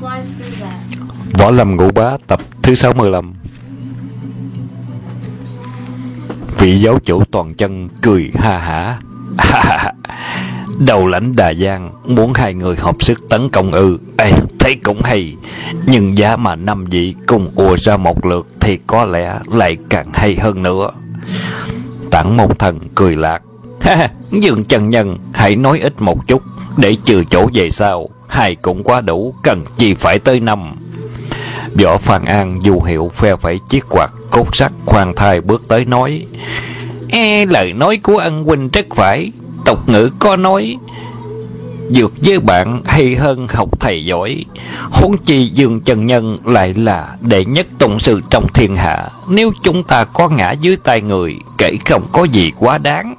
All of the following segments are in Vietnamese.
Võ Lâm Ngũ Bá tập thứ 65. Vị giáo chủ toàn chân cười ha hả. Đầu lãnh Đà Giang muốn hai người hợp sức tấn công ư? Ê, thấy cũng hay. Nhưng giá mà 5 vị cùng ùa ra một lượt thì có lẽ lại càng hay hơn nữa. Tản Môn Thần cười lạc. Dương chân nhân, hãy nói ít một chút để chừa chỗ về sau. Hai cũng quá đủ, cần gì phải tới 5. Võ Phan An du hiệu phe phẩy chiếc quạt cốt sắt khoan thai bước tới nói: lời nói của ân huynh rất phải. Tục ngữ có nói dược với bạn hay hơn học thầy giỏi. Huống chi Dương chân nhân lại là đệ nhất tông sư trong thiên hạ. Nếu chúng ta có ngã dưới tay người, kể không có gì quá đáng.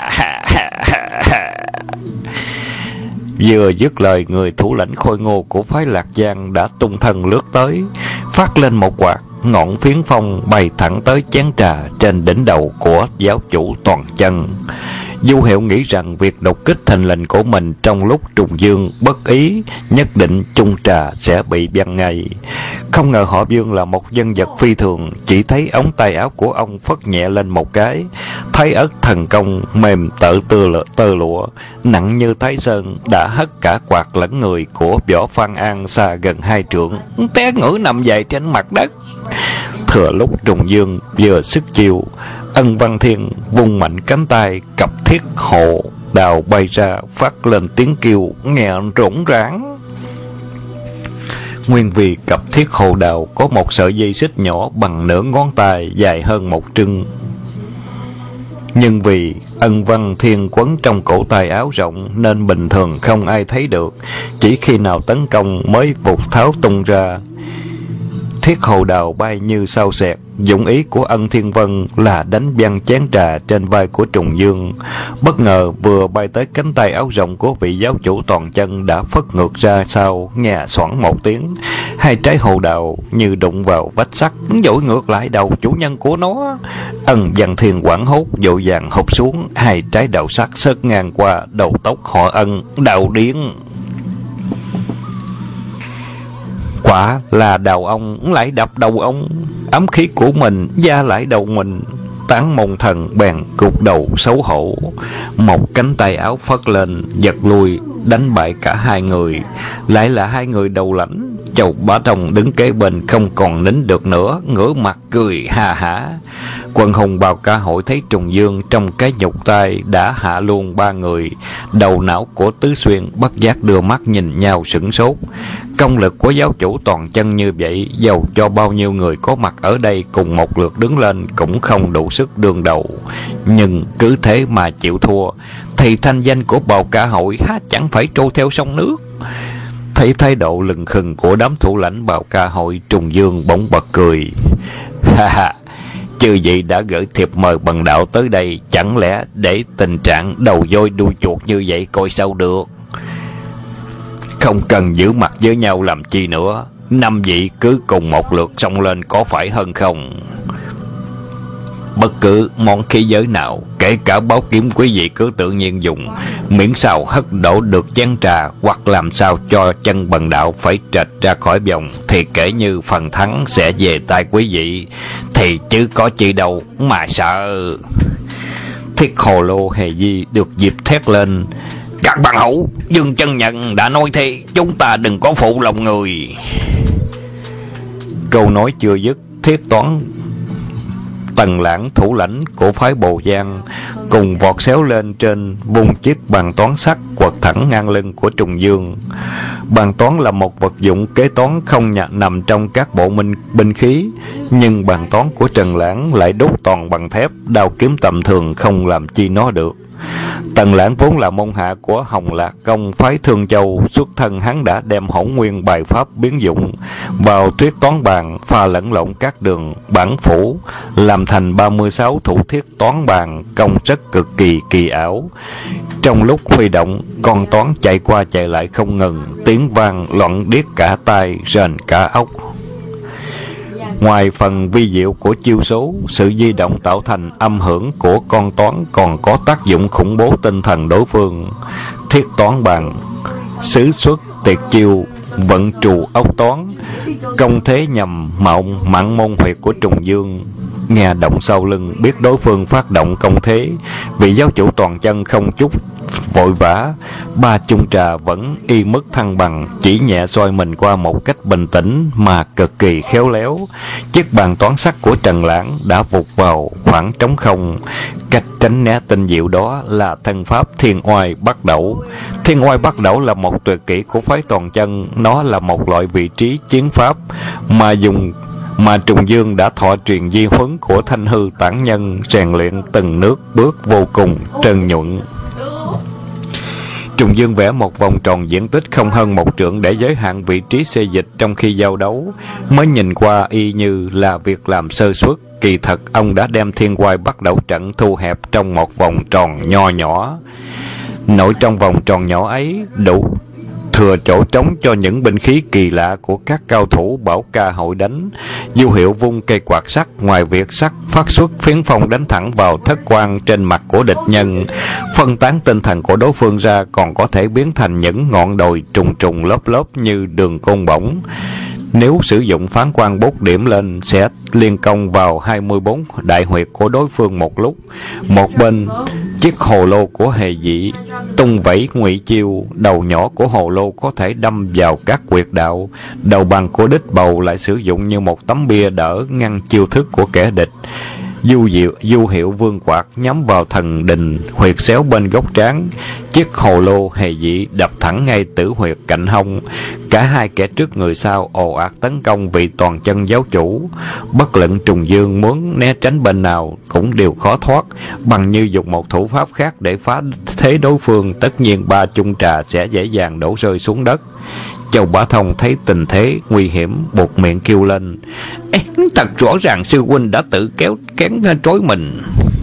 Vừa dứt lời, người thủ lãnh khôi ngô của phái Lạc Giang đã tung thân lướt tới, phát lên một quạt, ngọn phiến phong bay thẳng tới chén trà trên đỉnh đầu của giáo chủ toàn chân. Du Hiệu nghĩ rằng việc đột kích thình lình của mình trong lúc Trùng Dương bất ý, nhất định chung trà sẽ bị văng ngay. Không ngờ họ Dương là một nhân vật phi thường, chỉ thấy ống tay áo của ông phất nhẹ lên một cái, thái ớt thần công mềm tợ tơ lụa nặng như Thái Sơn đã hất cả quạt lẫn người của Võ Phan An xa gần 2 trượng, té ngửa nằm dài trên mặt đất. Thừa lúc Trùng Dương vừa sức chiêu, Ân Văn Thiên vung mạnh cánh tay, cặp thiết hộ đào bay ra, phát lên tiếng kêu nghe rỗng rãng. Nguyên vì cặp thiết hộ đào có một sợi dây xích nhỏ bằng nửa ngón tay, dài hơn 1 trưng. Nhưng vì Ân Văn Thiên quấn trong cổ tay áo rộng nên bình thường không ai thấy được, chỉ khi nào tấn công mới vụt tháo tung ra. Thiết hồ đào bay như sao xẹt. Dụng ý của Ân Thiên Vân là đánh văng chén trà trên vai của Trùng Dương. Bất ngờ vừa bay tới cánh tay áo rộng của vị giáo chủ toàn chân đã phất ngược ra sau, nghe xoảng một tiếng. 2 trái hồ đào như đụng vào vách sắt, dội ngược lại đầu chủ nhân của nó. Ân Văn Thiên hoảng hốt vội vàng hụp xuống, 2 trái đầu sắt xớt ngang qua đầu tóc họ Ân, đào điên. Quả là đầu ông lại đập đầu ông, ấm khí của mình da lại đầu mình. Tán Môn Thần bèn gục đầu xấu hổ, một cánh tay áo phất lên giật lui, đánh bại cả 2 người, lại là 2 người đầu lãnh. Chầu Bá Tông đứng kế bên không còn nín được nữa, ngửa mặt cười ha hả. Quần hùng Bào Ca Hội thấy Trùng Dương trong cái nhục tay đã hạ luôn 3 người, đầu não của Tứ Xuyên bất giác đưa mắt nhìn nhau sửng sốt. Công lực của giáo chủ toàn chân như vậy, dầu cho bao nhiêu người có mặt ở đây cùng một lượt đứng lên cũng không đủ sức đương đầu. Nhưng cứ thế mà chịu thua thì thanh danh của Bào Ca Hội há chẳng phải trôi theo sông nước. Thấy thái độ lừng khừng của đám thủ lãnh Bào Ca Hội, Trùng Dương bỗng bật cười. Ha ha, chư vị đã gửi thiệp mời bần đạo tới đây, chẳng lẽ để tình trạng đầu voi đuôi chuột như vậy coi sao được. Không cần giữ mặt với nhau làm chi nữa, 5 vị cứ cùng một lượt xông lên có phải hơn không? Bất cứ món khí giới nào, kể cả báo kiếm, quý vị cứ tự nhiên dùng, miễn sao hất đổ được chén trà hoặc làm sao cho chân bần đạo phải trệch ra khỏi vòng, thì kể như phần thắng sẽ về tay quý vị, thì chứ có chi đâu mà sợ. Thiết Hồ Lô Hề Di được dịp thét lên: các bạn hữu, Dương chân nhân đã nói thế, chúng ta đừng có phụ lòng người. Câu nói chưa dứt, Thiết Toán Tần Lãng, thủ lãnh của phái Bồ Giang, cùng vọt xéo lên trên, vung chiếc bàn toán sắt quật thẳng ngang lưng của Trùng Dương. Bàn toán là một vật dụng kế toán không nằm trong các bộ binh khí, nhưng bàn toán của Trần Lãng lại đúc toàn bằng thép, đao kiếm tầm thường không làm chi nó được. Tần Lãng vốn là môn hạ của Hồng Lạc Công phái Thương Châu, xuất thân hắn đã đem hỗn nguyên bài pháp biến dụng vào thuyết toán bàn, pha lẫn lộn các đường bản phủ, làm thành 36 thủ thiết toán bàn, công rất cực kỳ kỳ ảo. Trong lúc huy động, con toán chạy qua chạy lại không ngừng, tiếng vang loạn điếc cả tai, rền cả óc. Ngoài phần vi diệu của chiêu số, sự di động tạo thành âm hưởng của con toán còn có tác dụng khủng bố tinh thần đối phương. Thiết toán bàn sử xuất tuyệt chiêu vận trù ốc toán, công thế nhằm mộng mặn môn huyệt của Trùng Dương. Nghe động sau lưng, biết đối phương phát động công thế, vị giáo chủ toàn chân không chút vội vã. Ba chung trà vẫn y mức thăng bằng, chỉ nhẹ xoay mình qua một cách bình tĩnh mà cực kỳ khéo léo. Chiếc bàn toán sắt của Trần Lãng đã vụt vào khoảng trống không. Cách tránh né tinh diệu đó là thân pháp Thiên Oai Bắt Đẩu. Thiên Oai Bắt Đẩu là một tuyệt kỹ của phái toàn chân. Nó là một loại vị trí chiến pháp mà Trùng Dương đã thọ truyền di huấn của Thanh Hư Tản Nhân, rèn luyện từng nước bước vô cùng trơn nhuận. Trùng Dương vẽ một vòng tròn diện tích không hơn 1 trượng để giới hạn vị trí xê dịch trong khi giao đấu. Mới nhìn qua y như là việc làm sơ suất, kỳ thật ông đã đem Thiên Oai Bắt Đẩu trận thu hẹp trong một vòng tròn nho nhỏ. Nội trong vòng tròn nhỏ ấy đủ thừa chỗ trống cho những binh khí kỳ lạ của các cao thủ Bảo Ca hội đánh. Du Hiệu vung cây quạt sắt, ngoài việc sắt phát xuất phiến phong đánh thẳng vào thất quan trên mặt của địch nhân, phân tán tinh thần của đối phương ra, còn có thể biến thành những ngọn đồi trùng trùng lớp lớp như đường côn bổng. Nếu sử dụng phán quan 4 điểm lên, sẽ liên công vào 24 đại huyệt của đối phương một lúc. Một bên, chiếc hồ lô của hề dị tung vẩy ngụy chiêu, đầu nhỏ của hồ lô có thể đâm vào các quyệt đạo, đầu bằng của đích bầu lại sử dụng như một tấm bia đỡ ngăn chiêu thức của kẻ địch. Du Hiệu vương quạt nhắm vào thần đình huyệt xéo bên gốc trán, chiếc hồ lô hề dị đập thẳng ngay tử huyệt cạnh hông. Cả hai kẻ trước người sau ồ ạt tấn công vị toàn chân giáo chủ. Bất luận Trùng Dương muốn né tránh bên nào cũng đều khó thoát, bằng như dùng một thủ pháp khác để phá thế đối phương, tất nhiên ba chung trà sẽ dễ dàng đổ rơi xuống đất. Châu Bá Thông thấy tình thế nguy hiểm, buột miệng kêu lên: "Ê, thật rõ ràng sư huynh đã tự kén trói mình."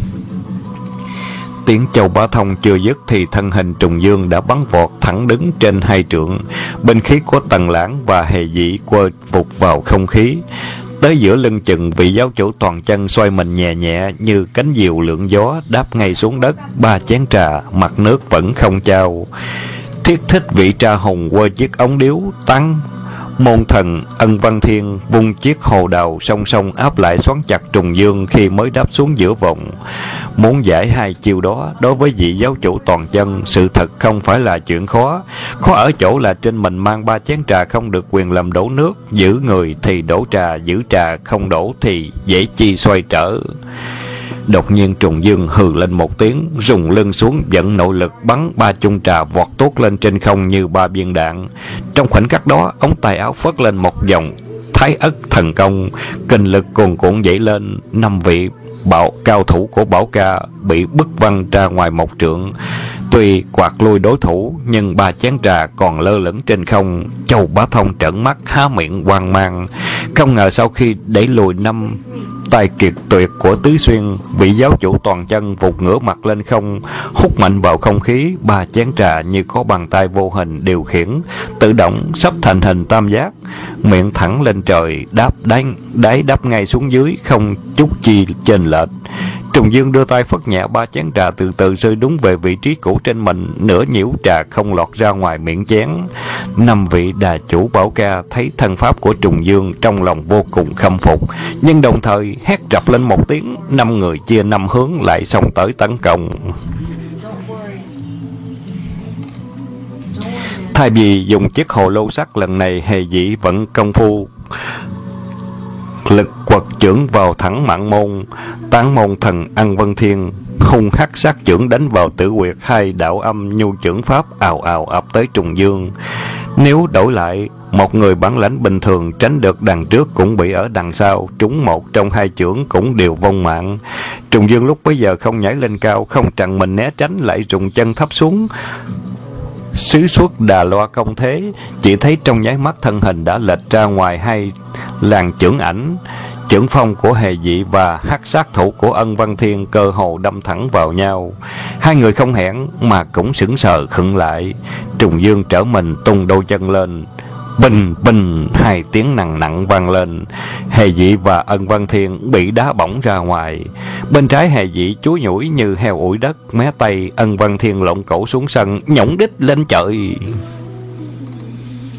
Tiếng Châu Bá Thông chưa dứt thì thân hình Trùng Dương đã bắn vọt thẳng đứng trên 2 trượng. Binh khí của Tần Lãng và hề dị quơ vụt vào không khí. Tới giữa lưng chừng, vị giáo chủ toàn chân xoay mình nhẹ nhẹ như cánh diều lượn gió, đáp ngay xuống đất. 3 chén trà, mặt nước vẫn không trao. Thiết Thích vị Tra Hùng quơ chiếc ống điếu tăng. Môn thần Ân Văn Thiên vung chiếc hồ đào song song áp lại xoắn chặt Trùng Dương khi mới đáp xuống giữa vòng. Muốn giải hai chiêu đó, đối với vị giáo chủ toàn chân, sự thật không phải là chuyện khó. Khó ở chỗ là trên mình mang 3 chén trà không được quyền làm đổ nước, giữ người thì đổ trà, giữ trà không đổ thì dễ chi xoay trở. Đột nhiên Trùng Dương hừ lên một tiếng, rùng lưng xuống dẫn nội lực bắn 3 chung trà vọt tốt lên trên không như 3 viên đạn. Trong khoảnh khắc đó, ống tay áo phất lên một dòng Thái Ất thần công, kinh lực cuồn cuộn dậy lên. 5 vị cao thủ của Bảo Ca bị bức văng ra ngoài 1 trượng. Tuy quạt lui đối thủ, nhưng 3 chén trà còn lơ lửng trên không. Châu Bá Thông trợn mắt há miệng hoang mang. Không ngờ sau khi đẩy lùi 5 tài kiệt tuyệt của Tứ Xuyên, vị giáo chủ toàn chân vụt ngửa mặt lên không, hút mạnh vào không khí. 3 chén trà như có bàn tay vô hình điều khiển, tự động sắp thành hình tam giác, miệng thẳng lên trời, đáy đáp ngay xuống dưới, không chút chi chênh lệch. Trùng Dương đưa tay phất nhẹ 3 chén trà từ từ rơi đúng về vị trí cũ trên mình, nửa nhiễu trà không lọt ra ngoài miệng chén. 5 vị đà chủ Bảo Ca thấy thân pháp của Trùng Dương trong lòng vô cùng khâm phục, nhưng đồng thời hét rập lên một tiếng. 5 người chia 5 hướng lại xông tới tấn công. Thay vì dùng chiếc hồ lô sắt, lần này hề dị vận công phu lực quật chưởng vào thẳng mạn môn. Tán môn thần Ân Vân Thiên hung hắc sát chưởng đánh vào tử quyệt, 2 đạo âm nhu chưởng pháp ào ào ập tới Trùng Dương. Nếu đổi lại, một người bản lãnh bình thường tránh được đằng trước cũng bị ở đằng sau, trúng một trong 2 chưởng cũng đều vong mạng. Trùng Dương lúc bấy giờ không nhảy lên cao, không trằn mình né tránh, lại rùng chân thấp xuống xứ xuất đà loa công thế. Chỉ thấy trong nháy mắt thân hình đã lệch ra ngoài 2 làn chưởng ảnh. Chưởng phong của hề dị và hắc sát thủ của Ân Văn Thiên cơ hồ đâm thẳng vào nhau. 2 người không hẹn mà cũng sững sờ khựng lại. Trùng Dương trở mình tung đôi chân lên, bình bình 2 tiếng nặng nặng vang lên. Hề dị và Ân Văn Thiên bị đá bổng ra ngoài. Bên trái hề dị chúi nhủi như heo ủi đất, mé tay Ân Văn Thiên lộn cổ xuống sân, nhổng đích lên trời.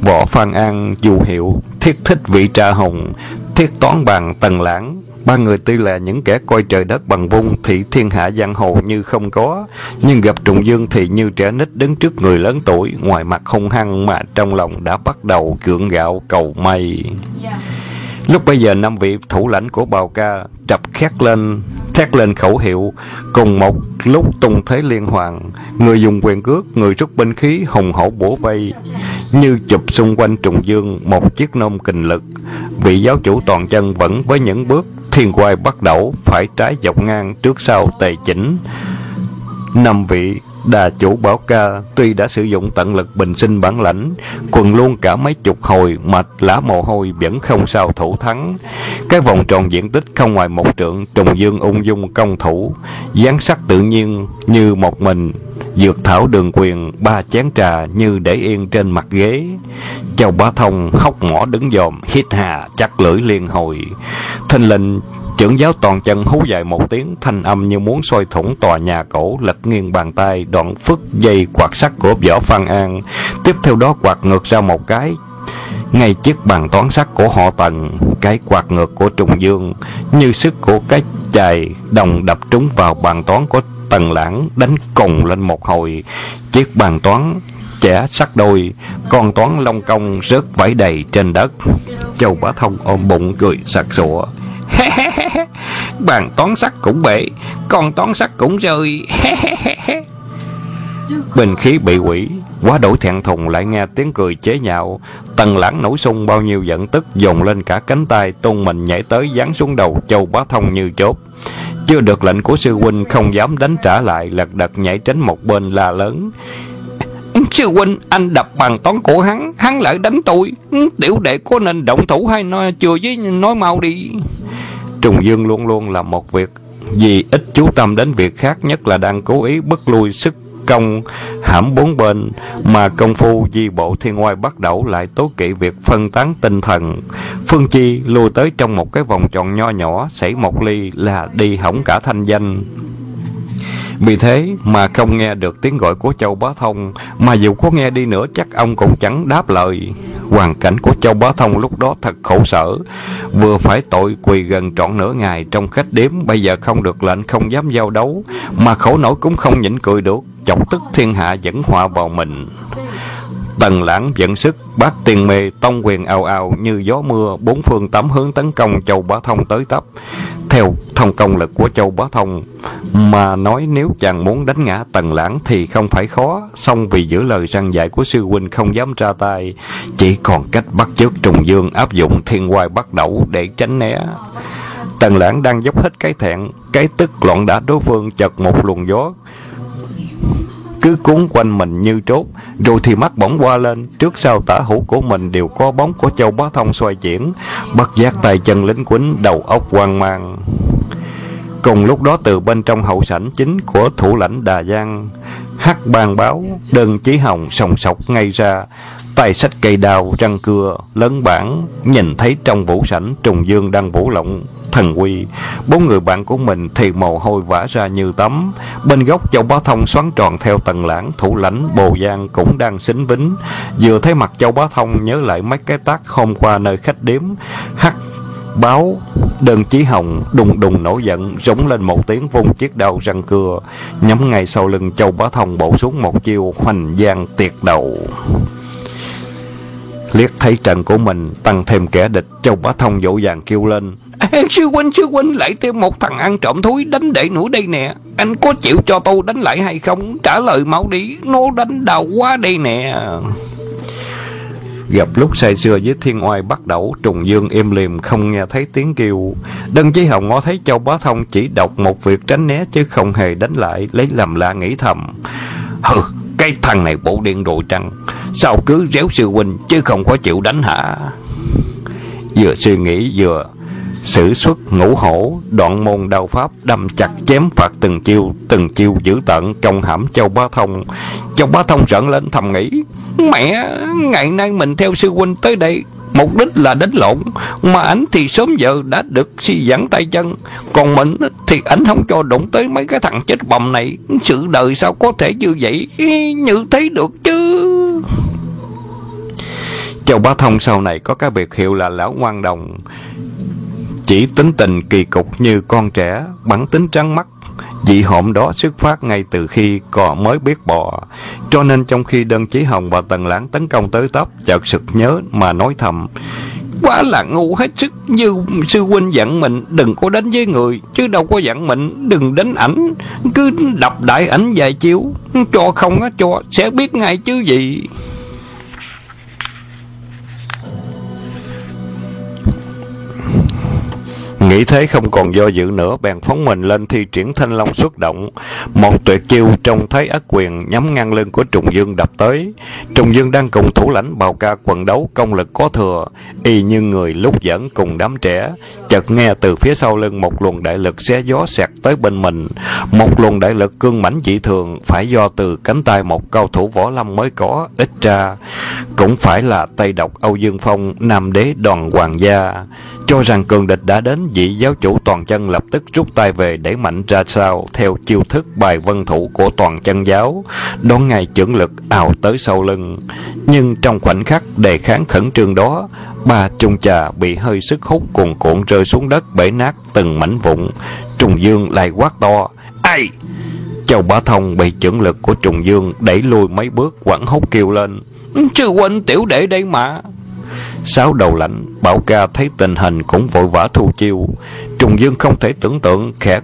Võ Phan An, Du Hiệu, Thiết Thích Vị Trà Hùng, Thiết Toán Bàn, Tần Lãng. Ba người tuy là những kẻ coi trời đất bằng vung, thị thiên hạ giang hồ như không có, nhưng gặp Trùng Dương thì như trẻ nít đứng trước người lớn tuổi, ngoài mặt hung hăng mà trong lòng đã bắt đầu gượng gạo cầu may. Lúc bây giờ 5 vị thủ lãnh của Bào Ca trập thét lên khẩu hiệu, cùng một lúc tung thế liên hoàn, người dùng quyền cước, người rút binh khí hùng hổ bổ vây, như chụp xung quanh Trùng Dương một chiếc nôm kình lực. Vị giáo chủ toàn chân vẫn với những bước thiên quai bắt đầu, phải trái dọc ngang, trước sau tề chỉnh. 5 vị đà chủ Bảo Ca tuy đã sử dụng tận lực bình sinh bản lãnh, quần luôn cả mấy chục hồi, mệt lã mồ hôi vẫn không sao thủ thắng. Cái vòng tròn diện tích không ngoài 1 trượng, Trùng Dương ung dung công thủ, dáng sắc tự nhiên như một mình. Dược thảo đường quyền, 3 chén trà như để yên trên mặt ghế. Châu Bá Thông hốc mỏ đứng dòm, hít hà chắc lưỡi liên hồi. Thình lình chưởng giáo toàn chân hú dài một tiếng, thanh âm như muốn soi thủng tòa nhà cổ, lật nghiêng bàn tay, đoạn phất dây quạt sắt của Võ Phan An, tiếp theo đó quạt ngược ra một cái ngay chiếc bàn toán sắt của họ Tần. Cái quạt ngược của Trùng Dương như sức của cái chày đồng đập trúng vào bàn toán của Tần Lãng, đánh cùng lên một hồi. Chiếc bàn toán chẻ sắt đôi, con toán long công rớt vãi đầy trên đất. Châu Bá Thông ôm bụng cười sặc sụa. Bàn toán sắt cũng bể, con toán sắt cũng rơi. Bình khí bị hủy, quá đổi thẹn thùng lại nghe tiếng cười chế nhạo. Tần Lãng nổi xung bao nhiêu giận tức, dồn lên cả cánh tay, tung mình nhảy tới giáng xuống đầu Châu Bá Thông như chốt. Chưa được lệnh của sư huynh không dám đánh trả lại, lật đật nhảy tránh một bên la lớn. Sư huynh, anh đập bàn toán của hắn lại đánh tôi. Tiểu đệ có nên động thủ hay nói chưa với nói mau đi. Trùng Dương luôn luôn làm một việc vì ít chú tâm đến việc khác, nhất là đang cố ý bức lui sức công hãm 4 bên, mà công phu di bộ thiên ngoại bắt đầu lại tối kỵ việc phân tán tinh thần. Phương chi lui tới trong một cái vòng tròn nho nhỏ, xảy một ly là đi hỏng cả thanh danh. Vì thế mà không nghe được tiếng gọi của Châu Bá Thông, mà dù có nghe đi nữa chắc ông cũng chẳng đáp lời. Hoàn cảnh của Châu Bá Thông lúc đó thật khổ sở, vừa phải tội quỳ gần trọn nửa ngày trong khách điếm, bây giờ không được lệnh không dám giao đấu, mà khổ nổi cũng không nhịn cười được, chọc tức thiên hạ dẫn họa vào mình. Tần Lãng dẫn sức, bát tiền mê tông quyền ào ào như gió mưa, 4 phương 8 hướng tấn công Châu Bá Thông tới tấp. Theo thông công lực của Châu Bá Thông mà nói, nếu chàng muốn đánh ngã Tần Lãng thì không phải khó, song vì giữ lời răn dạy của sư huynh không dám ra tay, chỉ còn cách bắt chước Trùng Dương áp dụng thiên oai bắt đầu để tránh né. Tần Lãng đang dốc hết cái thẹn, cái tức loạn đả đối phương, chợt một luồng gió cứ cuốn quanh mình như trốt, rồi thì mắt bỗng qua lên, trước sau tả hữu của mình đều có bóng của Châu Bá Thông xoay chuyển, bất giác tay chân lính quýnh, đầu óc hoang mang. Cùng lúc đó, từ bên trong hậu sảnh chính của thủ lãnh Đà Giang, Hắc Ban Báo, Đơn Chí Hồng sòng sọc ngay ra, tay xách cây đao, răng cưa lớn bản, nhìn thấy trong vũ sảnh Trùng Dương đang vũ lộng thần uy. 4 người bạn của mình thì mồ hôi vã ra như tắm. Bên góc Châu Bá Thông xoắn tròn theo Tần Lãng, thủ lãnh Bồ Giang cũng đang xính bính. Vừa thấy mặt Châu Bá Thông nhớ lại mấy cái tác hôm qua nơi khách điếm. Hắc Báo Đơn Chí Hồng đùng đùng nổi giận, rống lên một tiếng, vung chiếc đao răng cưa nhắm ngay sau lưng Châu Bá Thông, bổ xuống một chiêu hoành giang tiệt đầu. Liếc thấy trận của mình tăng thêm kẻ địch, Châu Bá Thông dỗ dàng kêu lên. Sư huynh, lại thêm một thằng ăn trộm thúi đánh đệ nữa đây nè. Anh có chịu cho tôi đánh lại hay không? Trả lời mau đi, nó đánh đau quá đây nè. Gặp lúc say sưa với thiên oai bắt đầu, Trùng Dương im lìm không nghe thấy tiếng kêu. Đơn Chí Hồng ngó thấy Châu Bá Thông chỉ đọc một việc tránh né chứ không hề đánh lại, lấy làm lạ nghĩ thầm. Hừ, cái thằng này bộ điên rồi trăng, sao cứ réo sư huynh chứ không có chịu đánh hả? Vừa suy nghĩ vừa sử xuất Ngũ Hổ, đoạn môn đao pháp, đâm chặt chém phạt từng chiêu dữ tợn công hãm Châu Bá Thông. Châu Bá Thông rợn lên thầm nghĩ, mẹ, ngày nay mình theo sư huynh tới đây mục đích là đánh lộn, mà ảnh thì sớm giờ đã được suy giãn tay chân, còn mình thì ảnh không cho đụng tới mấy cái thằng chết bầm này. Sự đời sao có thể như vậy, như thế được chứ? Châu Bá Thông sau này có cái biệt hiệu là lão ngoan đồng, chỉ tính tình kỳ cục như con trẻ, bản tính trắng mắt. Dị hộm đó xuất phát ngay từ khi cò mới biết bò, cho nên trong khi Đơn Chí Hồng và Tần Lãng tấn công tới tấp, chợt sực nhớ mà nói thầm: quá là ngu hết sức, như sư huynh dặn mình đừng có đánh với người, chứ đâu có dặn mình đừng đánh ảnh, cứ đập đại ảnh vài chiếu, cho không á cho sẽ biết ngay chứ gì. Nghĩ thế không còn do dự nữa, bèn phóng mình lên thi triển Thanh Long xuất động. Một tuyệt chiêu trông thấy ất quyền nhắm ngang lưng của Trùng Dương đập tới. Trùng Dương đang cùng thủ lãnh Bào Ca quần đấu, công lực có thừa, y như người lúc giỡn cùng đám trẻ. Chợt nghe từ phía sau lưng một luồng đại lực xé gió xẹt tới bên mình. Một luồng đại lực cương mãnh dị thường, phải do từ cánh tay một cao thủ võ lâm mới có, ít ra cũng phải là Tây Độc Âu Dương Phong, Nam Đế Đoàn Hoàng gia. Cho rằng cường địch đã đến, vị giáo chủ Toàn Chân lập tức rút tay về đẩy mạnh ra sau theo chiêu thức bài vân thủ của Toàn Chân giáo, đón ngay chưởng lực ào tới sau lưng. Nhưng trong khoảnh khắc đề kháng khẩn trương đó, ba chung trà bị hơi sức hút cuồn cuộn rơi xuống đất, bể nát từng mảnh vụn. Trùng Dương lại quát to: ai! Châu Bá Thông bị chưởng lực của Trùng Dương đẩy lùi mấy bước, hoảng hốt kêu lên: sư huynh, tiểu đệ đây mà. Sáu đầu lãnh Bảo Ca thấy tình hình cũng vội vã thu chiêu. Trùng Dương không thể tưởng tượng kẻ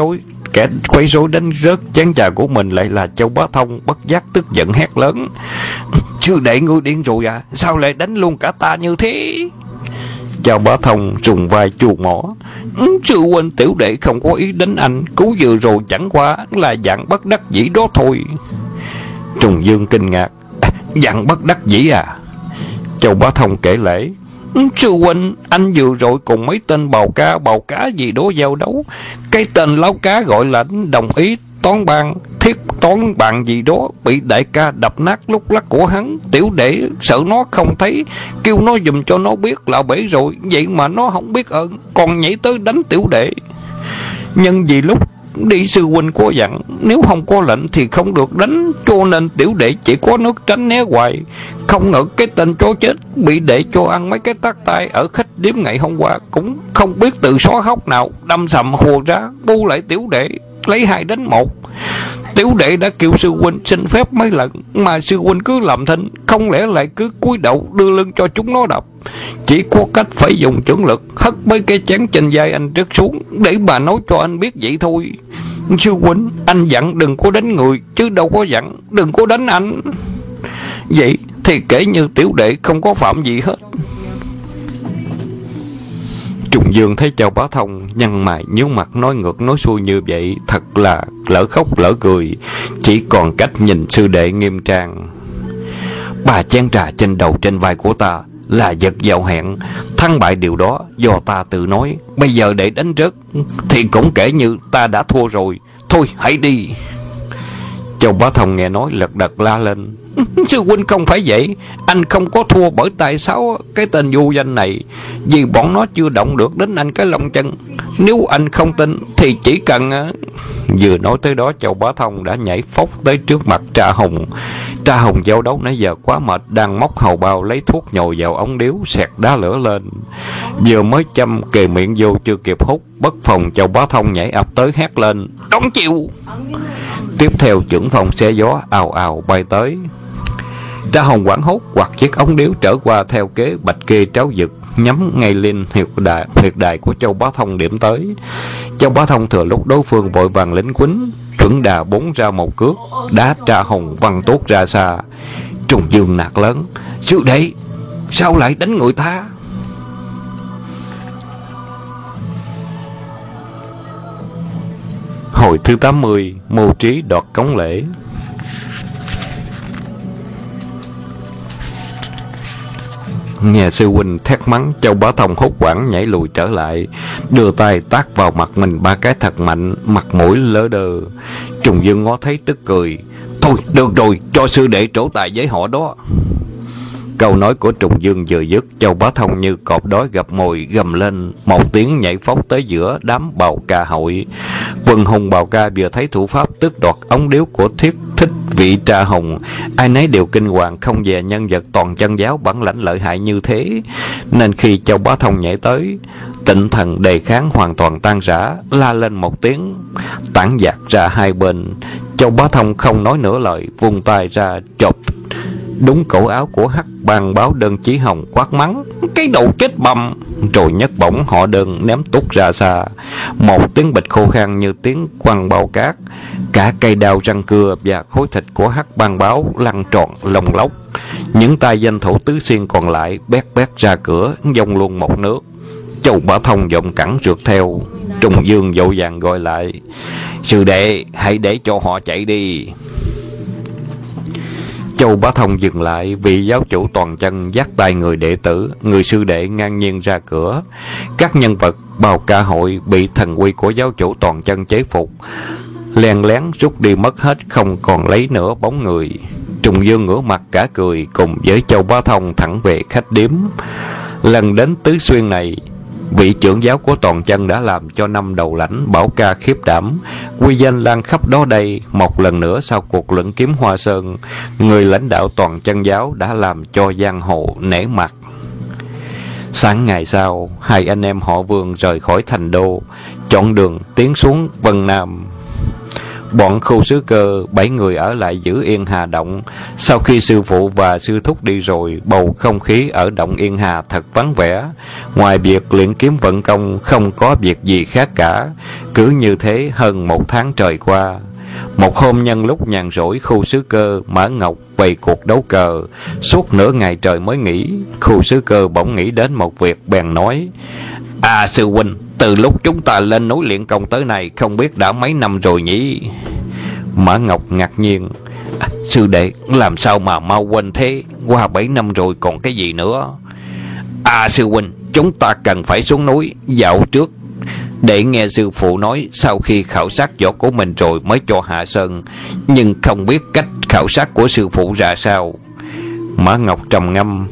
quấy rối đánh rớt chén trà của mình lại là Châu Bá Thông, bất giác tức giận hét lớn: sư đệ ngươi điên rồi à, sao lại đánh luôn cả ta như thế? Châu Bá Thông trùng vai chù mỏ: sư huynh, tiểu đệ không có ý đánh anh, cứu vừa rồi chẳng qua là dạng bất đắc dĩ đó thôi. Trùng Dương kinh ngạc: dạng bất đắc dĩ à? Châu Bá Thông kể lễ: sư huynh, anh vừa rồi cùng mấy tên bào cá gì đó giao đấu. Cái tên láo cá gọi là Đồng Ý Toán Bang, Thiết Toán Bạn gì đó, bị đại ca đập nát lúc lắc của hắn. Tiểu đệ sợ nó không thấy, kêu nó giùm cho nó biết là bể rồi, vậy mà nó không biết ơn, còn nhảy tới đánh tiểu đệ. Nhưng vì lúc đi sư huynh có dặn, nếu không có lệnh thì không được đánh, cho nên tiểu đệ chỉ có nước tránh né hoài. Không ngờ cái tên chó chết bị đệ cho ăn mấy cái tát tay ở khách điếm ngày hôm qua, cũng không biết từ xó hốc nào đâm sầm hùa ra bu lại tiểu đệ, lấy 2 đánh 1. Tiểu đệ đã kêu sư huynh xin phép mấy lần mà sư huynh cứ làm thinh, không lẽ lại cứ cúi đầu đưa lưng cho chúng nó đập. Chỉ có cách phải dùng chưởng lực hất mấy cái chén trên vai anh rớt xuống, để bà nói cho anh biết vậy thôi. Sư huynh, anh dặn đừng có đánh người, chứ đâu có dặn đừng có đánh anh. Vậy thì kể như tiểu đệ không có phạm gì hết. Trùng Dương thấy Châu Bá Thông nhăn mày nhíu mặt nói ngược nói xuôi như vậy, thật là lỡ khóc lỡ cười, chỉ còn cách nhìn sư đệ nghiêm trang. 3 chén trà trên đầu trên vai của ta là vật giao hẹn, thắng bại điều đó do ta tự nói, bây giờ để đánh rớt thì cũng kể như ta đã thua rồi, thôi hãy đi. Châu Bá Thông nghe nói lật đật la lên: sư huynh không phải vậy, anh không có thua bởi tại sao cái tên vô danh này, vì bọn nó chưa động được đến anh cái lông chân. Nếu anh không tin thì chỉ cần... Vừa nói tới đó, Châu Bá Thông đã nhảy phóc tới trước mặt Tra Hùng. Tra Hùng giao đấu nãy giờ quá mệt, đang móc hầu bao lấy thuốc nhồi vào ống điếu, xẹt đá lửa lên. Vừa mới châm kề miệng vô chưa kịp hút, bất phòng Châu Bá Thông nhảy ập tới hét lên: đóng chiêu! Tiếp theo chưởng phong xe gió ào ào bay tới. Tra Hồng quảng hốt quặt chiếc ống điếu trở qua theo kế bạch kê tráo giật, nhắm ngay lên huyệt đài của Châu Bá Thông điểm tới. Châu Bá Thông thừa lúc đối phương vội vàng lính quýnh, chuẩn đà 4 ra một cước, đá Tra Hồng văng tuốt ra xa. Trùng Dương nạt lớn: sư đệ, sao lại đánh người ta? Hồi thứ 80, mưu trí đoạt cống lễ. Nghe sư huynh thét mắng, Châu Bá Thông hốt hoảng nhảy lùi trở lại, đưa tay tát vào mặt mình 3 cái thật mạnh, mặt mũi lỡ đơ. Trùng Dương ngó thấy tức cười: thôi được rồi, cho sư đệ trổ tài với họ đó. Câu nói của Trùng Dương vừa dứt, Châu Bá Thông như cọp đói gặp mồi gầm lên một tiếng, nhảy phóc tới giữa đám bào ca hội. Quần hùng bào ca vừa thấy thủ pháp tước đoạt ống điếu của Thiết Thích vị Tra Hùng, ai nấy đều kinh hoàng không về nhân vật toàn chân giáo bản lãnh lợi hại như thế. Nên khi Châu Bá Thông nhảy tới, tinh thần đề kháng hoàn toàn tan rã, la lên một tiếng, tản dạt ra hai bên. Châu Bá Thông không nói nửa lời, vung tay ra chộp đúng cổ áo của Hắc Bang báo Đơn Chí Hồng, quát mắng: cái đầu chết bầm! Rồi nhấc bổng họ Đơn ném tút ra xa. Một tiếng bịch khô khan như tiếng quăng bao cát. Cả cây đao răng cưa và khối thịt của Hắc Bang báo lăn tròn lông lốc. Những tay danh thủ tứ xuyên còn lại bét bét ra cửa, dông luôn một nước. Châu Bá Thông giọng cẳng rượt theo. Trùng Dương vội vàng gọi lại: sư đệ, hãy để cho họ chạy đi. Châu Bá Thông dừng lại, vị giáo chủ toàn chân dắt tay người đệ tử, người sư đệ ngang nhiên ra cửa. Các nhân vật bao ca hội bị thần uy của giáo chủ toàn chân chế phục, len lén rút đi mất hết, không còn lấy nửa bóng người. Trùng Dương ngửa mặt cả cười, cùng với Châu Bá Thông thẳng về khách điếm. Lần đến Tứ Xuyên này, vị trưởng giáo của toàn chân đã làm cho năm đầu lãnh bảo ca khiếp đảm, quy danh lan khắp đó đây. Một lần nữa sau cuộc luận kiếm Hoa Sơn, người lãnh đạo toàn chân giáo đã làm cho giang hồ nể mặt. Sáng ngày sau, hai anh em họ Vương rời khỏi thành đô, chọn đường tiến xuống Vân Nam. Bọn Khu Sứ Cơ 7 người ở lại giữ Yên Hà Động. Sau khi sư phụ và sư thúc đi rồi, bầu không khí ở động Yên Hà thật vắng vẻ. Ngoài việc luyện kiếm vận công, không có việc gì khác cả. Cứ như thế hơn một tháng trời qua. Một hôm nhân lúc nhàn rỗi, Khu Sứ Cơ, Mã Ngọc bày cuộc đấu cờ. Suốt nửa ngày trời mới nghỉ. Khu Sứ Cơ bỗng nghĩ đến một việc, bèn nói: à sư huynh, từ lúc chúng ta lên núi luyện công tới nay không biết đã mấy năm rồi nhỉ? Mã Ngọc ngạc nhiên: sư đệ làm sao mà mau quên thế? Qua 7 năm rồi còn cái gì nữa? À sư huynh, chúng ta cần phải xuống núi dạo trước để nghe sư phụ nói sau khi khảo sát võ của mình rồi mới cho hạ sơn. Nhưng không biết cách khảo sát của sư phụ ra sao. Mã Ngọc trầm ngâm: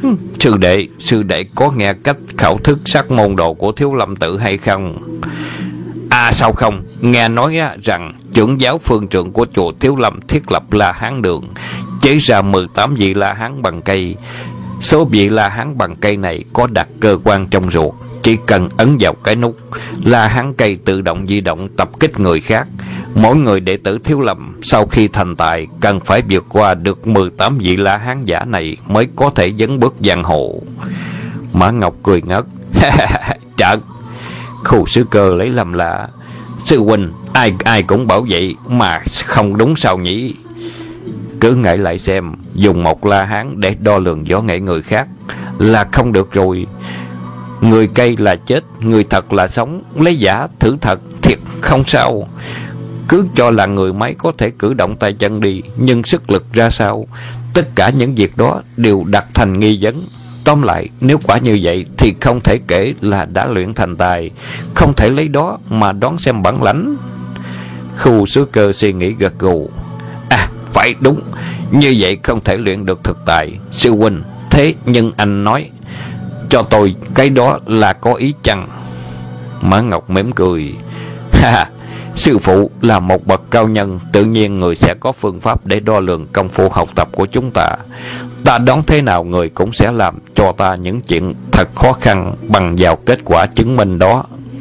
sư đệ có nghe cách khảo thức sát môn đồ của Thiếu Lâm Tự hay không? À sao không, nghe nói rằng trưởng giáo phương trượng của chùa Thiếu Lâm thiết lập La Hán Đường, chế ra 18 vị La Hán bằng cây. Số vị La Hán bằng cây này có đặt cơ quan trong ruột, chỉ cần ấn vào cái nút, La Hán cây tự động di động tập kích người khác. Mỗi người đệ tử Thiếu Lâm sau khi thành tài cần phải vượt qua được 18 vị La Hán giả này mới có thể dấn bước giang hồ. Mã Ngọc cười ngất: Trợn! Khu Sứ Cơ lấy làm lạ: sư huynh, ai cũng bảo vậy mà không đúng sao nhỉ? Cứ nghĩ lại xem, dùng một La Hán để đo lường võ nghệ người khác là không được rồi. Người cây là chết, người thật là sống, lấy giả thử thật, thiệt không sao. Cứ cho là người máy có thể cử động tay chân đi, nhưng sức lực ra sao? Tất cả những việc đó đều đặt thành nghi vấn. Tóm lại, nếu quả như vậy thì không thể kể là đã luyện thành tài, không thể lấy đó mà đoán xem bản lãnh. Khu Sứ Cơ suy nghĩ gật gù: à, phải đúng, như vậy không thể luyện được thực tài. Sư huynh, thế nhưng anh nói cho tôi cái đó là có ý chăng? Mã Ngọc mỉm cười: ha, sư phụ là một bậc cao nhân, tự nhiên người sẽ có phương pháp để đo lường công phu học tập của chúng ta. Ta đoán thế nào người cũng sẽ làm cho ta những chuyện thật khó khăn bằng vào kết quả chứng minh đó.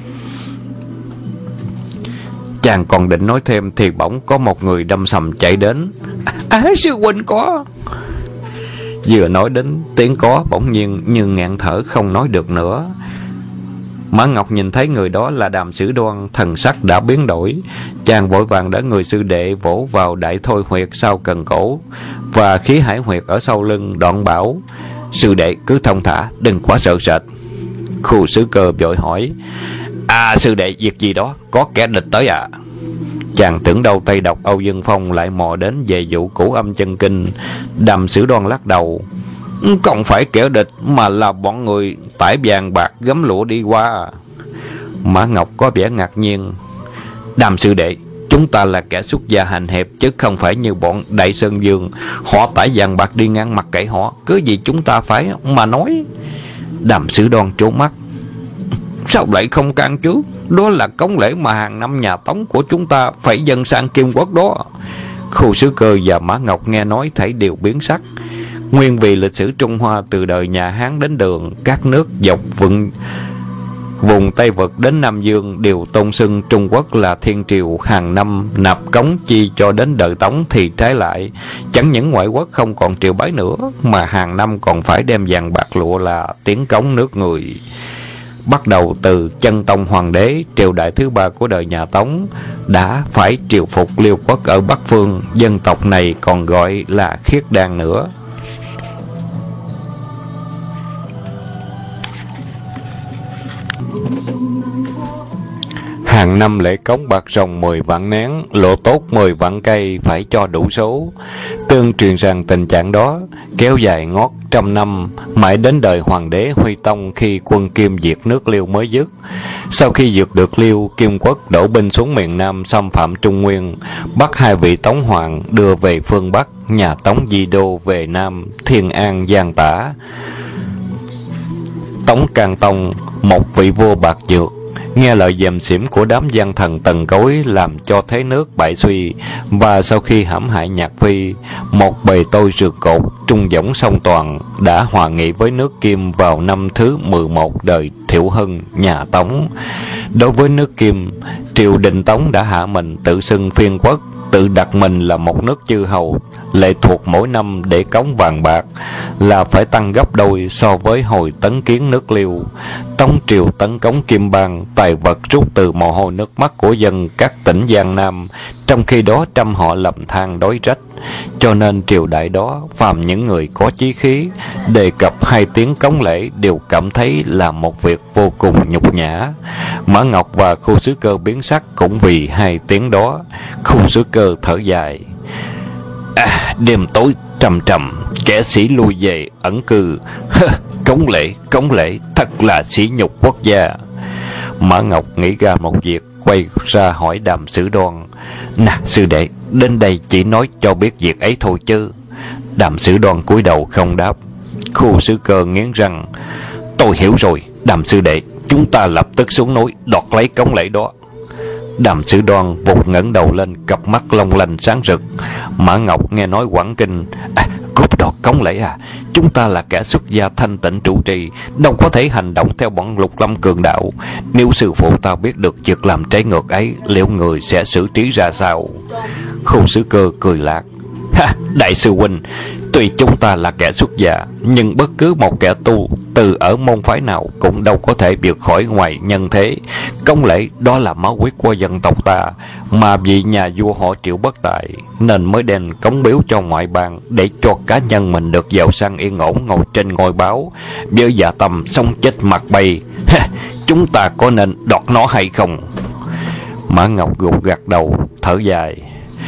Chàng còn định nói thêm thì bỗng có một người đâm sầm chạy đến: sư huynh có. Vừa nói đến tiếng có, bỗng nhiên như ngạn thở không nói được nữa. Mã Ngọc nhìn thấy người đó là Đàm Sử Đoan, thần sắc đã biến đổi. Chàng vội vàng đỡ người sư đệ vỗ vào đại thôi huyệt sau cần cổ và khí hải huyệt ở sau lưng, đoạn bảo: sư đệ cứ thông thả, đừng quá sợ sệt. Khu Sứ Cơ vội hỏi: à sư đệ, việc gì đó, có kẻ địch tới à? Chàng tưởng đâu Tây Độc Âu Dương Phong lại mò đến về vụ cửu âm chân kinh. Đàm Sử Đoan lắc đầu: không phải kẻ địch mà là bọn người tải vàng bạc gấm lụa đi qua. Mã Ngọc có vẻ ngạc nhiên: Đàm sư đệ, chúng ta là kẻ xuất gia hành hiệp, chứ không phải như bọn Đại Sơn Dương. Họ tải vàng bạc đi ngang mặt kệ họ, cứ gì chúng ta phải mà nói. Đàm Sử Đoan trố mắt: sao lại không can chứ? Đó là cống lễ mà hàng năm nhà Tống của chúng ta phải dâng sang Kim Quốc đó. Khu Sứ Cơ và Mã Ngọc nghe nói thảy đều biến sắc. Nguyên vì lịch sử Trung Hoa từ đời nhà Hán đến Đường, các nước dọc vùng Tây Vực đến Nam Dương đều tôn xưng Trung Quốc là thiên triều, hàng năm nạp cống chi, cho đến đời Tống thì trái lại, chẳng những ngoại quốc không còn triều bái nữa, mà hàng năm còn phải đem vàng bạc lụa là tiến cống nước người. Bắt đầu từ Chân Tông Hoàng đế, triều đại thứ ba của đời nhà Tống, đã phải triều phục Liêu quốc ở Bắc Phương, dân tộc này còn gọi là Khiết Đan nữa. Hàng năm lễ cống bạc rồng 10 vạn nén, lộ tốt 10 vạn cây, phải cho đủ số. Tương truyền rằng tình trạng đó kéo dài ngót trăm năm, mãi đến đời Hoàng đế Huy Tông, khi quân Kim diệt nước Liêu mới dứt. Sau khi diệt được Liêu, Kim quốc đổ binh xuống miền Nam xâm phạm Trung Nguyên, bắt hai vị Tống hoàng đưa về phương Bắc, nhà Tống di đô về Nam, Thiên An, Giang Tả. Tống Can Tông, một vị vua bạc nhược, nghe lời dèm xỉm của đám gian thần Tần Cối, làm cho thế nước bại suy, và sau khi hãm hại Nhạc Phi, một bầy tôi rượt cột trung dũng song toàn, đã hòa nghị với nước Kim vào năm thứ 11 đời Thiệu Hưng, nhà Tống. Đối với nước Kim, triều đình Tống đã hạ mình tự xưng phiên quốc, tự đặt mình là một nước chư hầu, lệ thuộc mỗi năm để cống vàng bạc là phải tăng gấp đôi so với hồi tấn kiến nước Liêu. Tống triều tấn cống Kim Bang, tài vật rút từ mồ hôi nước mắt của dân các tỉnh Giang Nam, trong khi đó trăm họ lầm than đói rách. Cho nên triều đại đó, phàm những người có chí khí đề cập hai tiếng cống lễ đều cảm thấy là một việc vô cùng nhục nhã. Mã Ngọc và Khu Sứ Cơ biến sắc cũng vì hai tiếng đó. Khu Sứ Cơ thở dài: đêm tối trầm trầm, kẻ sĩ lui về ẩn cư. Cống lễ thật là sỉ nhục quốc gia. Mã Ngọc nghĩ ra một việc, quay ra hỏi Đàm Sử Đoan: nè sư đệ, đến đây chỉ nói cho biết việc ấy thôi chứ. Đàm Sử Đoan cúi đầu không đáp. Khu Sứ Cơ nghiến răng: tôi hiểu rồi, Đàm sư đệ, chúng ta lập tức xuống núi đoạt lấy cống lễ đó. Đàm Sử Đoan vụt ngẩng đầu lên, cặp mắt long lanh sáng rực. Mã Ngọc nghe nói hoảng kinh: cướp đoạt cống lễ à? Chúng ta là kẻ xuất gia thanh tịnh trụ trì, đâu có thể hành động theo bọn Lục Lâm cường đạo. Nếu sư phụ ta biết được việc làm trái ngược ấy, liệu người sẽ xử trí ra sao? Khu Sứ Cơ cười lạc: đại sư huynh, tuy chúng ta là kẻ xuất gia, nhưng bất cứ một kẻ tu từ ở môn phái nào cũng đâu có thể vượt khỏi ngoài nhân thế. Cống lễ đó là máu huyết của dân tộc ta, mà vì nhà vua họ Triệu bất tài nên mới đem cống biếu cho ngoại bang, để cho cá nhân mình được giàu sang yên ổn ngồi trên ngôi báo, với dạ tâm sống chết mặt bay. Chúng ta có nên đoạt nó hay không? Mã Ngọc gục gật đầu thở dài: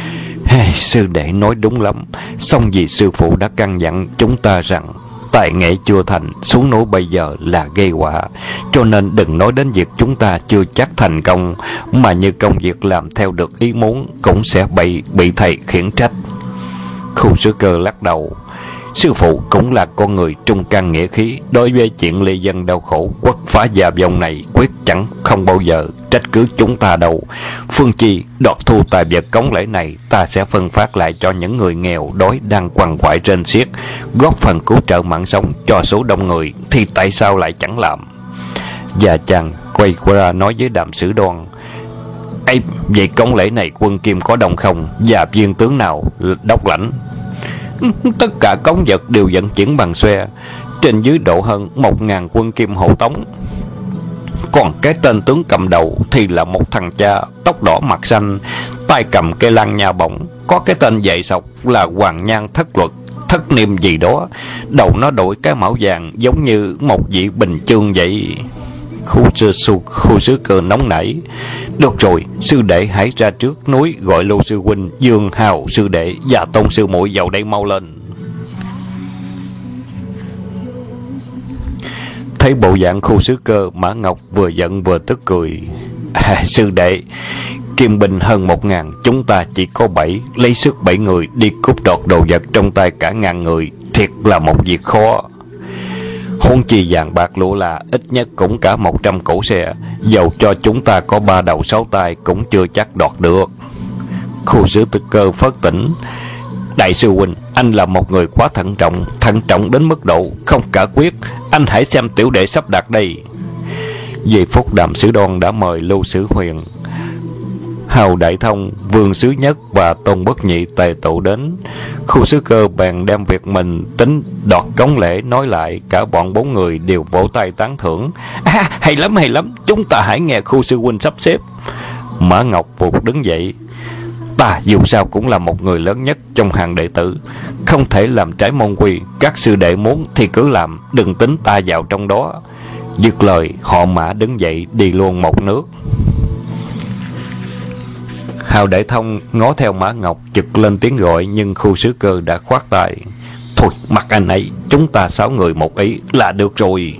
sư đệ nói đúng lắm, song vì sư phụ đã căn dặn chúng ta rằng tài nghệ chưa thành, xuống núi bây giờ là gây họa, cho nên đừng nói đến việc chúng ta chưa chắc thành công, mà như công việc làm theo được ý muốn cũng sẽ bị thầy khiển trách. Khu Sứ Cơ lắc đầu: sư phụ cũng là con người trung căn nghĩa khí, đối với chuyện lê dân đau khổ, quốc phá gia vong này quyết chẳng không bao giờ trách cứ chúng ta đâu. Phương chi đoạt thu tài vật cống lễ này, ta sẽ phân phát lại cho những người nghèo đói đang quằn quại trên xiết, góp phần cứu trợ mạng sống cho số đông người, thì tại sao lại chẳng làm? Và chàng quay qua nói với Đàm Sử Đoan: ấy, vậy cống lễ này quân Kim có đông không, và viên tướng nào đốc lãnh? Tất cả cống vật đều vận chuyển bằng xe, trên dưới độ hơn 1000 quân Kim hộ tống. Còn cái tên tướng cầm đầu thì là một thằng cha tóc đỏ mặt xanh, tay cầm cây lan nha bổng, có cái tên dạy sọc là Hoàng Nhan Thất Luật Thất Niệm gì đó, đầu nó đội cái mão vàng giống như một vị bình chương vậy. Khu Sứ Cơ nóng nảy: được rồi, sư đệ hãy ra trước núi gọi Lô sư huynh, Dương Hào sư đệ và Tôn sư muội vào đây mau lên. Thấy bộ dạng Khu Sứ Cơ, Mã Ngọc vừa giận vừa tức cười: sư đệ, Kim binh hơn 1000, chúng ta chỉ có 7, lấy sức 7 người đi cướp đoạt đồ vật trong tay cả ngàn người, thiệt là một việc khó. Huống chi vàng bạc lụa là ít nhất cũng cả 100 cỗ xe, dầu cho chúng ta có 3 đầu 6 tay cũng chưa chắc đoạt được. Khu sư Tư Cơ phớt tỉnh: Đại sư huynh, anh là một người quá thận trọng đến mức độ không cả quyết. Anh hãy xem tiểu đệ sắp đặt đây. Giây phút Đàm Sử Đoan đã mời Lưu Sử Huyền, Hào Đại Thông, Vương Sứ Nhất và Tôn Bất Nhị tề tụ đến. Khu Sư Cơ bèn đem việc mình tính đoạt cống lễ nói lại, cả bọn 4 người đều vỗ tay tán thưởng. Hay lắm, chúng ta hãy nghe Khu sư huynh sắp xếp. Mã Ngọc vụt đứng dậy: Ta dù sao cũng là một người lớn nhất trong hàng đệ tử, không thể làm trái môn quy. Các sư đệ muốn thì cứ làm, đừng tính ta vào trong đó. Dứt lời, họ Mã đứng dậy đi luôn một nước. Hào Đại Thông ngó theo Mã Ngọc chực lên tiếng gọi, nhưng Khu Sứ Cơ đã khoát tay: Thôi mặc anh ấy, chúng ta 6 người một ý là được rồi.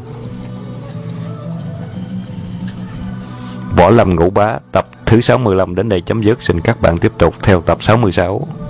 Võ Lâm Ngũ Bá tập thứ 65 đến đây chấm dứt. Xin các bạn tiếp tục theo tập 66.